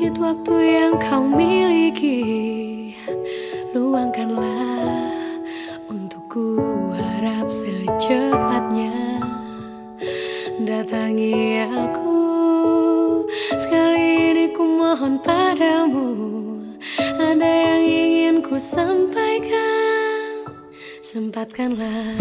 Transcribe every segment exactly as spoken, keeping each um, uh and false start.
sedikit waktu yang kau miliki, luangkanlah untukku, harap secepatnya datangi aku. Sekali ini ku mohon padamu, ada yang ingin ku sampaikan, sempatkanlah.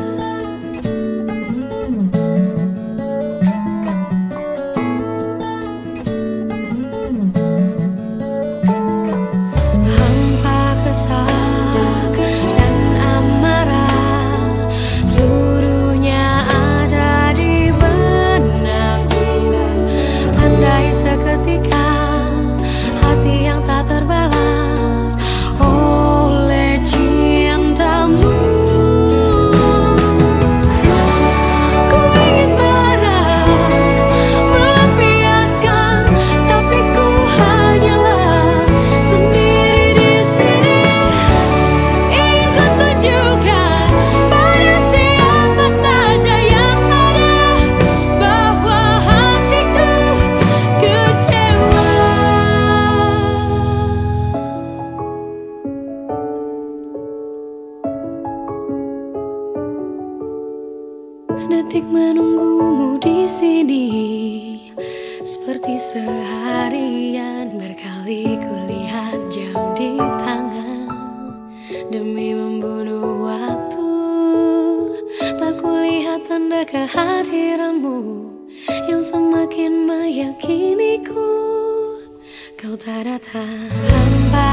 Sedetik menunggumu di sini, seperti seharian berkali kulihat jam di tangan. Demi membunuh waktu, tak kulihat tanda kehadiranmu yang semakin meyakiniku kau tak datang. Hampa